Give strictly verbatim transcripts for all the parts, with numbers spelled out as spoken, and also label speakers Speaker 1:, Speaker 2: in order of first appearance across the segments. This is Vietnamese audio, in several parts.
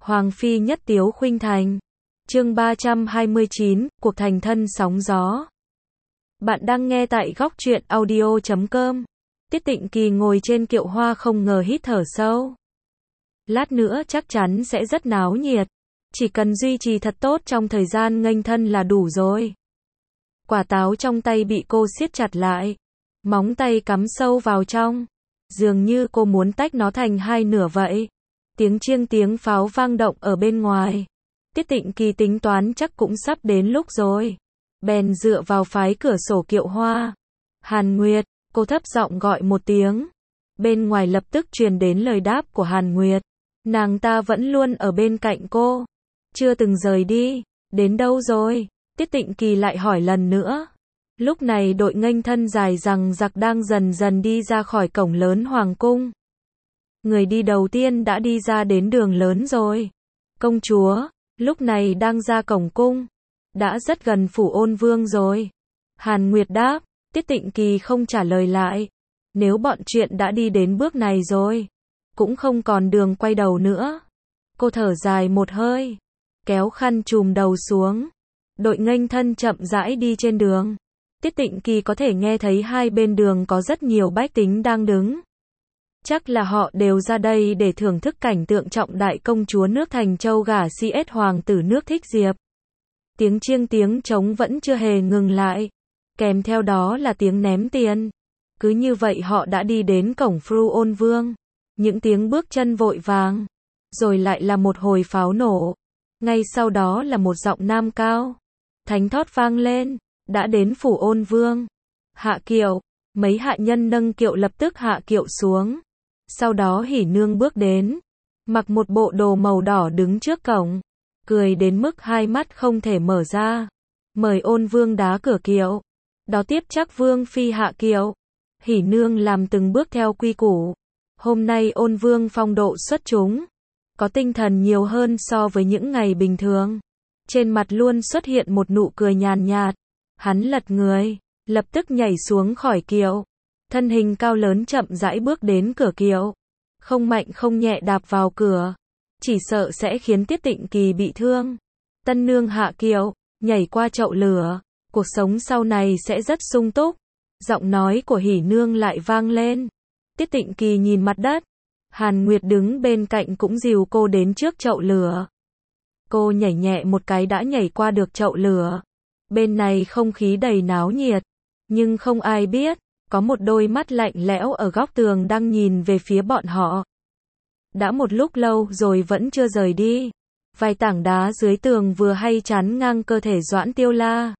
Speaker 1: Hoàng phi nhất tiếu khuynh thành. Chương ba trăm hai mươi chín, cuộc thành thân sóng gió. Bạn đang nghe tại góc truyện audio chấm com. Tiết Tịnh Kỳ ngồi trên kiệu hoa không ngờ hít thở sâu. Lát nữa chắc chắn sẽ rất náo nhiệt. Chỉ cần duy trì thật tốt trong thời gian nghênh thân là đủ rồi. Quả táo trong tay bị cô siết chặt lại. Móng tay cắm sâu vào trong. Dường như cô muốn tách nó thành hai nửa vậy. Tiếng chiêng tiếng pháo vang động ở bên ngoài. Tiết Tịnh Kỳ tính toán chắc cũng sắp đến lúc rồi. Bèn dựa vào phái cửa sổ kiệu hoa. Hàn Nguyệt, cô thấp giọng gọi một tiếng. Bên ngoài lập tức truyền đến lời đáp của Hàn Nguyệt. Nàng ta vẫn luôn ở bên cạnh cô. Chưa từng rời đi. Đến đâu rồi? Tiết Tịnh Kỳ lại hỏi lần nữa. Lúc này đội nghênh thân dài rằng giặc đang dần dần đi ra khỏi cổng lớn hoàng cung. Người đi đầu tiên đã đi ra đến đường lớn rồi. Công chúa, lúc này đang ra cổng cung. Đã rất gần phủ Ôn Vương rồi. Hàn Nguyệt đáp, Tiết Tịnh Kỳ không trả lời lại. Nếu bọn chuyện đã đi đến bước này rồi, cũng không còn đường quay đầu nữa. Cô thở dài một hơi, kéo khăn trùm đầu xuống. Đội nghênh thân chậm rãi đi trên đường. Tiết Tịnh Kỳ có thể nghe thấy hai bên đường có rất nhiều bách tính đang đứng. Chắc là họ đều ra đây để thưởng thức cảnh tượng trọng đại công chúa nước Thành Châu gả xê ét hoàng tử nước Thích Diệp. Tiếng chiêng tiếng trống vẫn chưa hề ngừng lại. Kèm theo đó là tiếng ném tiền. Cứ như vậy họ đã đi đến cổng phủ Ôn Vương. Những tiếng bước chân vội vàng. Rồi lại là một hồi pháo nổ. Ngay sau đó là một giọng nam cao. Thánh thót vang lên. Đã đến phủ Ôn Vương. Hạ kiệu. Mấy hạ nhân nâng kiệu lập tức hạ kiệu xuống. Sau đó Hỉ Nương bước đến. Mặc một bộ đồ màu đỏ đứng trước cổng. Cười đến mức hai mắt không thể mở ra. Mời Ôn Vương đá cửa kiệu. Đó tiếp chắc Vương phi hạ kiệu. Hỉ Nương làm từng bước theo quy củ. Hôm nay Ôn Vương phong độ xuất chúng. Có tinh thần nhiều hơn so với những ngày bình thường. Trên mặt luôn xuất hiện một nụ cười nhàn nhạt. Hắn lật người, lập tức nhảy xuống khỏi kiệu. Thân hình cao lớn chậm rãi bước đến cửa kiệu. Không mạnh không nhẹ đạp vào cửa. Chỉ sợ sẽ khiến Tiết Tịnh Kỳ bị thương. Tân nương hạ kiệu, nhảy qua chậu lửa. Cuộc sống sau này sẽ rất sung túc. Giọng nói của Hỉ Nương lại vang lên. Tiết Tịnh Kỳ nhìn mặt đất. Hàn Nguyệt đứng bên cạnh cũng dìu cô đến trước chậu lửa. Cô nhảy nhẹ một cái đã nhảy qua được chậu lửa. Bên này không khí đầy náo nhiệt. Nhưng không ai biết. Có một đôi mắt lạnh lẽo ở góc tường đang nhìn về phía bọn họ. Đã một lúc lâu rồi vẫn chưa rời đi. Vài tảng đá dưới tường vừa hay chắn ngang cơ thể Doãn Tiêu La.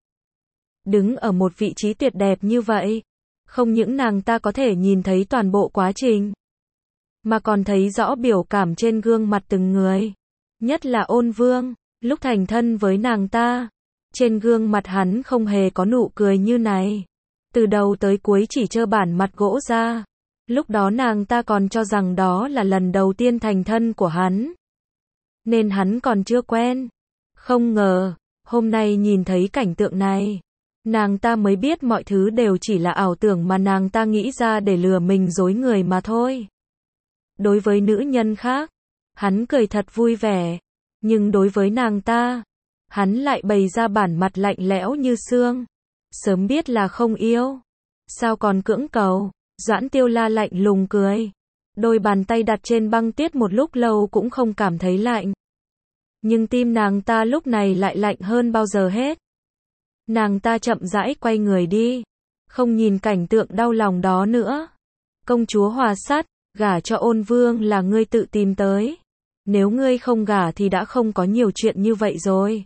Speaker 1: Đứng ở một vị trí tuyệt đẹp như vậy. Không những nàng ta có thể nhìn thấy toàn bộ quá trình. Mà còn thấy rõ biểu cảm trên gương mặt từng người. Nhất là Ôn Vương. Lúc thành thân với nàng ta. Trên gương mặt hắn không hề có nụ cười như này. Từ đầu tới cuối chỉ trơ bản mặt gỗ ra. Lúc đó nàng ta còn cho rằng đó là lần đầu tiên thành thân của hắn. Nên hắn còn chưa quen. Không ngờ, hôm nay nhìn thấy cảnh tượng này. Nàng ta mới biết mọi thứ đều chỉ là ảo tưởng mà nàng ta nghĩ ra để lừa mình dối người mà thôi. Đối với nữ nhân khác, hắn cười thật vui vẻ. Nhưng đối với nàng ta, hắn lại bày ra bản mặt lạnh lẽo như xương. Sớm biết là không yêu. Sao còn cưỡng cầu? Doãn Tiêu La lạnh lùng cười. Đôi bàn tay đặt trên băng tuyết một lúc lâu cũng không cảm thấy lạnh. Nhưng tim nàng ta lúc này lại lạnh hơn bao giờ hết. Nàng ta chậm rãi quay người đi. Không nhìn cảnh tượng đau lòng đó nữa. Công chúa Hòa Sắt, gả cho Ôn Vương là ngươi tự tìm tới. Nếu ngươi không gả thì đã không có nhiều chuyện như vậy rồi.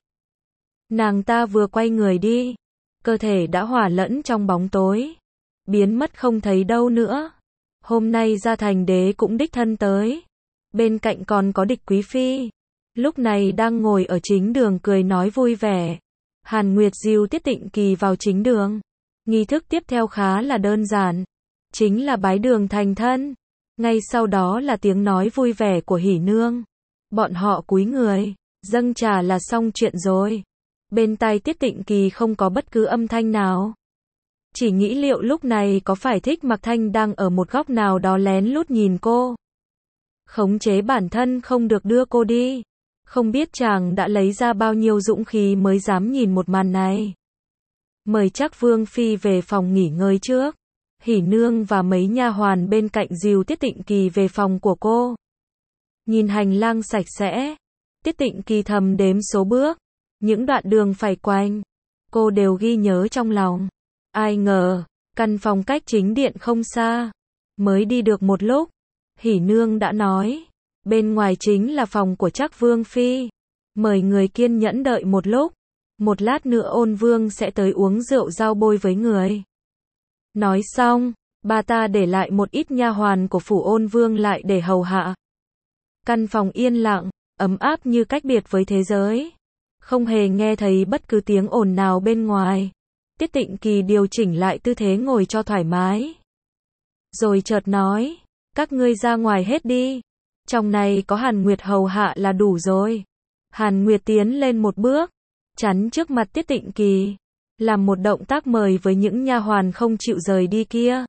Speaker 1: Nàng ta vừa quay người đi. Cơ thể đã hòa lẫn trong bóng tối. Biến mất không thấy đâu nữa. Hôm nay ra thành đế cũng đích thân tới. Bên cạnh còn có Địch Quý Phi. Lúc này đang ngồi ở chính đường cười nói vui vẻ. Hàn Nguyệt dìu Tiết Tịnh Kỳ vào chính đường. Nghi thức tiếp theo khá là đơn giản. Chính là bái đường thành thân. Ngay sau đó là tiếng nói vui vẻ của Hỉ Nương. Bọn họ cúi người, dâng trà là xong chuyện rồi. Bên tai Tiết Tịnh Kỳ không có bất cứ âm thanh nào. Chỉ nghĩ liệu lúc này có phải Thích Mặc Thanh đang ở một góc nào đó lén lút nhìn cô. Khống chế bản thân không được đưa cô đi. Không biết chàng đã lấy ra bao nhiêu dũng khí mới dám nhìn một màn này. Mời Trác Vương Phi về phòng nghỉ ngơi trước. Hỉ Nương và mấy nha hoàn bên cạnh dìu Tiết Tịnh Kỳ về phòng của cô. Nhìn hành lang sạch sẽ, Tiết Tịnh Kỳ thầm đếm số bước, những đoạn đường phải quanh, cô đều ghi nhớ trong lòng. Ai ngờ, căn phòng cách chính điện không xa, mới đi được một lúc, Hỉ Nương đã nói, bên ngoài chính là phòng của Trác Vương Phi, mời người kiên nhẫn đợi một lúc, một lát nữa Ôn Vương sẽ tới uống rượu giao bôi với người. Nói xong, bà ta để lại một ít nha hoàn của phủ Ôn Vương lại để hầu hạ. Căn phòng yên lặng, ấm áp như cách biệt với thế giới. Không hề nghe thấy bất cứ tiếng ồn nào bên ngoài. Tiết Tịnh Kỳ điều chỉnh lại tư thế ngồi cho thoải mái. Rồi chợt nói, các ngươi ra ngoài hết đi. Trong này có Hàn Nguyệt hầu hạ là đủ rồi. Hàn Nguyệt tiến lên một bước, chắn trước mặt Tiết Tịnh Kỳ, làm một động tác mời với những nha hoàn không chịu rời đi kia.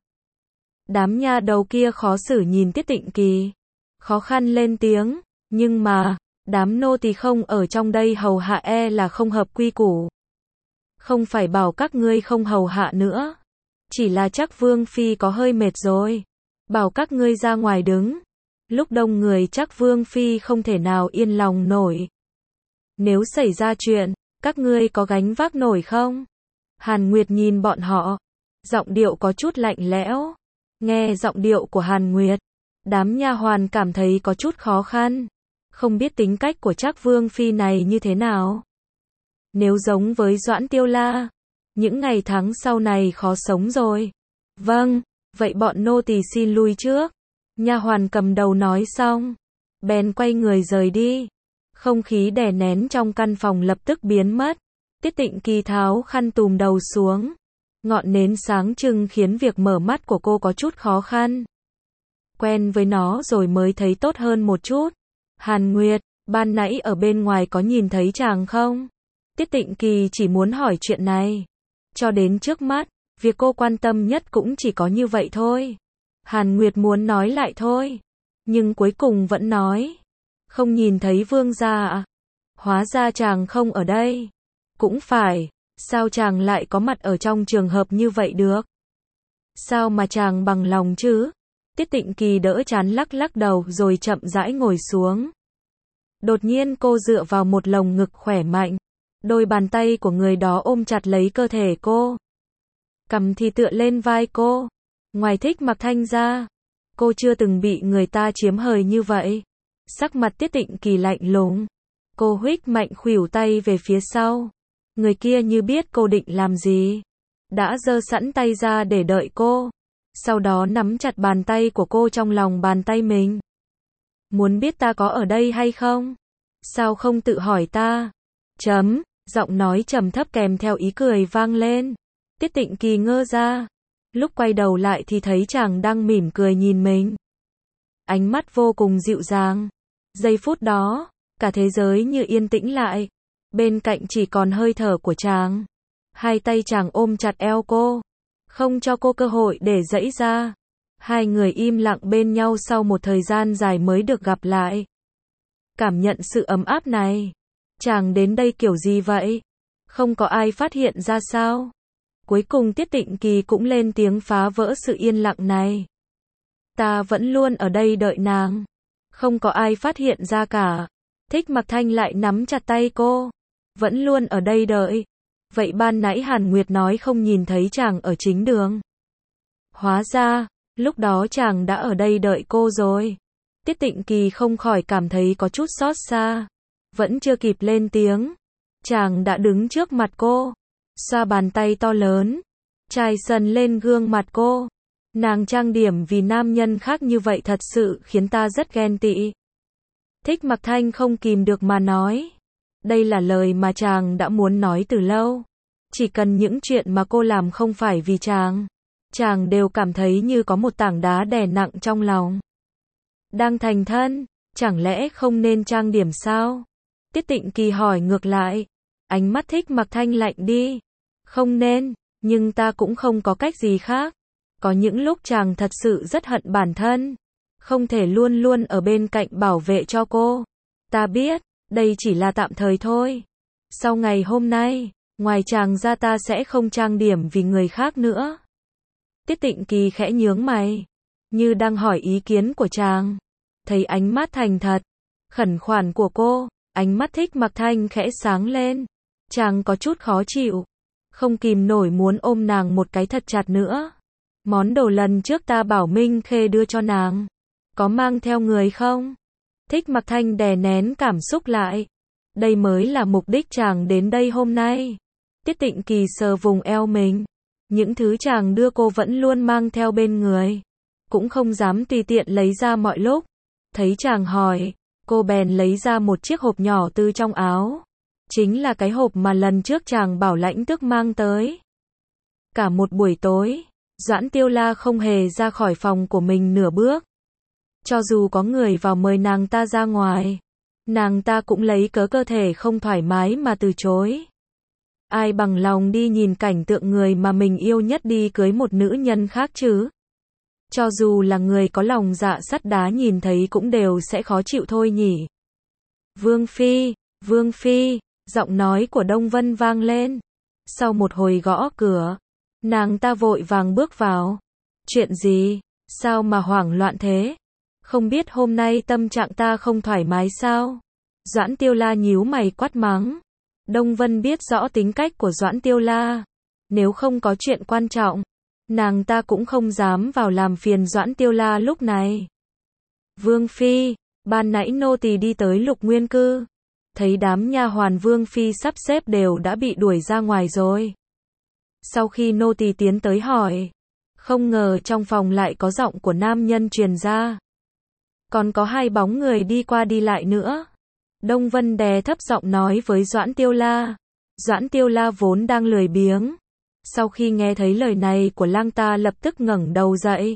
Speaker 1: Đám nha đầu kia khó xử nhìn Tiết Tịnh Kỳ, khó khăn lên tiếng, nhưng mà, đám nô tỳ không ở trong đây hầu hạ e là không hợp quy củ. Không phải bảo các ngươi không hầu hạ nữa, chỉ là Trác Vương Phi có hơi mệt rồi, bảo các ngươi ra ngoài đứng. Lúc đông người Trác Vương Phi không thể nào yên lòng nổi. Nếu xảy ra chuyện, các ngươi có gánh vác nổi không? Hàn Nguyệt nhìn bọn họ, giọng điệu có chút lạnh lẽo. Nghe giọng điệu của Hàn Nguyệt, đám nha hoàn cảm thấy có chút khó khăn, không biết tính cách của Trác Vương Phi này như thế nào. Nếu giống với Doãn Tiêu La, những ngày tháng sau này khó sống rồi. Vâng, vậy bọn nô tỳ xin lui trước. Nha hoàn cầm đầu nói xong, bèn quay người rời đi. Không khí đè nén trong căn phòng lập tức biến mất. Tiết Tịnh Kỳ tháo khăn tùm đầu xuống. Ngọn nến sáng trưng khiến việc mở mắt của cô có chút khó khăn. Quen với nó rồi mới thấy tốt hơn một chút. Hàn Nguyệt, ban nãy ở bên ngoài có nhìn thấy chàng không? Tiết Tịnh Kỳ chỉ muốn hỏi chuyện này. Cho đến trước mắt, việc cô quan tâm nhất cũng chỉ có như vậy thôi. Hàn Nguyệt muốn nói lại thôi, nhưng cuối cùng vẫn nói. Không nhìn thấy vương gia ạ. Hóa ra chàng không ở đây. Cũng phải, sao chàng lại có mặt ở trong trường hợp như vậy được? Sao mà chàng bằng lòng chứ? Tiết Tịnh Kỳ đỡ chán lắc lắc đầu rồi chậm rãi ngồi xuống. Đột nhiên cô dựa vào một lồng ngực khỏe mạnh. Đôi bàn tay của người đó ôm chặt lấy cơ thể cô. Cằm thì tựa lên vai cô. Ngoài Thích Mặc Thanh ra, cô chưa từng bị người ta chiếm hời như vậy. Sắc mặt Tiết Tịnh Kỳ lạnh lùng. Cô huých mạnh khuỷu tay về phía sau. Người kia như biết cô định làm gì, đã giơ sẵn tay ra để đợi cô. Sau đó nắm chặt bàn tay của cô trong lòng bàn tay mình. Muốn biết ta có ở đây hay không? Sao không tự hỏi ta? Chấm, giọng nói trầm thấp kèm theo ý cười vang lên. Tiết Tịnh Kỳ ngơ ra. Lúc quay đầu lại thì thấy chàng đang mỉm cười nhìn mình. Ánh mắt vô cùng dịu dàng. Giây phút đó, cả thế giới như yên tĩnh lại. Bên cạnh chỉ còn hơi thở của chàng. Hai tay chàng ôm chặt eo cô, không cho cô cơ hội để giãy ra. Hai người im lặng bên nhau sau một thời gian dài mới được gặp lại. Cảm nhận sự ấm áp này. Chàng đến đây kiểu gì vậy? Không có ai phát hiện ra sao? Cuối cùng Tiết Tịnh Kỳ cũng lên tiếng phá vỡ sự yên lặng này. Ta vẫn luôn ở đây đợi nàng. Không có ai phát hiện ra cả. Thích Mặc Thanh lại nắm chặt tay cô. Vẫn luôn ở đây đợi. Vậy ban nãy Hàn Nguyệt nói không nhìn thấy chàng ở chính đường. Hóa ra, lúc đó chàng đã ở đây đợi cô rồi. Tiết Tịnh Kỳ không khỏi cảm thấy có chút xót xa. Vẫn chưa kịp lên tiếng. Chàng đã đứng trước mặt cô. Xoa bàn tay to lớn. Chải sần lên gương mặt cô. Nàng trang điểm vì nam nhân khác như vậy thật sự khiến ta rất ghen tị. Thích Mặc Thanh không kìm được mà nói. Đây là lời mà chàng đã muốn nói từ lâu. Chỉ cần những chuyện mà cô làm không phải vì chàng, chàng đều cảm thấy như có một tảng đá đè nặng trong lòng. Đang thành thân, chẳng lẽ không nên trang điểm sao? Tiết Tịnh Kỳ hỏi ngược lại. Ánh mắt Thích Mặc Thanh lạnh đi. Không nên, nhưng ta cũng không có cách gì khác. Có những lúc chàng thật sự rất hận bản thân. Không thể luôn luôn ở bên cạnh bảo vệ cho cô. Ta biết, Đây chỉ là tạm thời thôi. Sau ngày hôm nay, ngoài chàng ra ta sẽ không trang điểm vì người khác nữa. Tiết Tịnh Kỳ khẽ nhướng mày, như đang hỏi ý kiến của chàng. Thấy ánh mắt thành thật, khẩn khoản của cô, ánh mắt Thích Mặc Thanh khẽ sáng lên. Chàng có chút khó chịu, không kìm nổi muốn ôm nàng một cái thật chặt nữa. Món đồ lần trước ta bảo Minh Khê đưa cho nàng, có mang theo người không? Thích Mặc Thanh đè nén cảm xúc lại. Đây mới là mục đích chàng đến đây hôm nay. Tiết Tịnh Kỳ sờ vùng eo mình. Những thứ chàng đưa cô vẫn luôn mang theo bên người, cũng không dám tùy tiện lấy ra mọi lúc. Thấy chàng hỏi, cô bèn lấy ra một chiếc hộp nhỏ từ trong áo. Chính là cái hộp mà lần trước chàng bảo Lãnh Tước mang tới. Cả một buổi tối, Doãn Tiêu La không hề ra khỏi phòng của mình nửa bước. Cho dù có người vào mời nàng ta ra ngoài, nàng ta cũng lấy cớ cơ thể không thoải mái mà từ chối. Ai bằng lòng đi nhìn cảnh tượng người mà mình yêu nhất đi cưới một nữ nhân khác chứ? Cho dù là người có lòng dạ sắt đá nhìn thấy cũng đều sẽ khó chịu thôi nhỉ. Vương Phi, Vương Phi, giọng nói của Đông Vân vang lên. Sau một hồi gõ cửa, nàng ta vội vàng bước vào. Chuyện gì? Sao mà hoảng loạn thế? Không biết hôm nay tâm trạng ta không thoải mái sao? Doãn Tiêu La nhíu mày quát mắng. Đông Vân biết rõ tính cách của Doãn Tiêu La. Nếu không có chuyện quan trọng, nàng ta cũng không dám vào làm phiền Doãn Tiêu La lúc này. Vương Phi, ban nãy nô tỳ đi tới Lục Nguyên Cư. Thấy đám nha hoàn Vương Phi sắp xếp đều đã bị đuổi ra ngoài rồi. Sau khi nô tỳ tiến tới hỏi, không ngờ trong phòng lại có giọng của nam nhân truyền ra. Còn có hai bóng người đi qua đi lại nữa. Đông Vân đè thấp giọng nói với Doãn Tiêu La. Doãn Tiêu La vốn đang lười biếng. Sau khi nghe thấy lời này của lang ta lập tức ngẩng đầu dậy.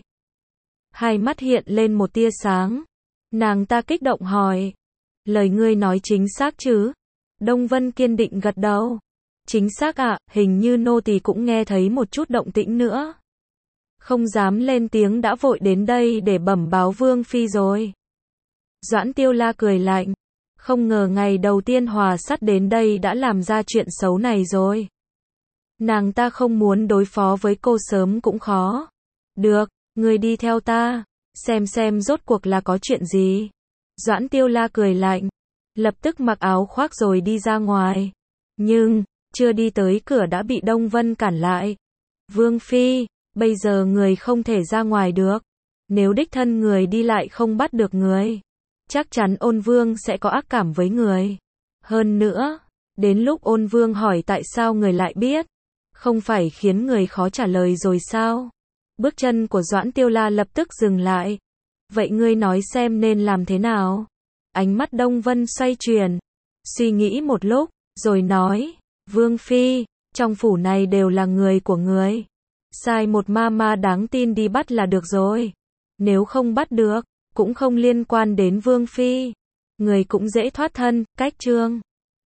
Speaker 1: Hai mắt hiện lên một tia sáng. Nàng ta kích động hỏi. Lời ngươi nói chính xác chứ? Đông Vân kiên định gật đầu. Chính xác ạ, à, hình như nô tỳ cũng nghe thấy một chút động tĩnh nữa. Không dám lên tiếng đã vội đến đây để bẩm báo Vương Phi rồi. Doãn Tiêu La cười lạnh. Không ngờ ngày đầu tiên Hòa Sắt đến đây đã làm ra chuyện xấu này rồi. Nàng ta không muốn đối phó với cô sớm cũng khó. Được, người đi theo ta, xem xem rốt cuộc là có chuyện gì. Doãn Tiêu La cười lạnh, lập tức mặc áo khoác rồi đi ra ngoài. Nhưng, chưa đi tới cửa đã bị Đông Vân cản lại. Vương Phi, bây giờ người không thể ra ngoài được. Nếu đích thân người đi lại không bắt được người, chắc chắn Ôn Vương sẽ có ác cảm với người. Hơn nữa, đến lúc Ôn Vương hỏi tại sao người lại biết, không phải khiến người khó trả lời rồi sao? Bước chân của Doãn Tiêu La lập tức dừng lại. Vậy ngươi nói xem nên làm thế nào? Ánh mắt Đông Vân xoay chuyển, suy nghĩ một lúc, rồi nói, Vương Phi, trong phủ này đều là người của người. Sai một ma ma đáng tin đi bắt là được rồi. Nếu không bắt được, cũng không liên quan đến Vương Phi. Người cũng dễ thoát thân, cách trương.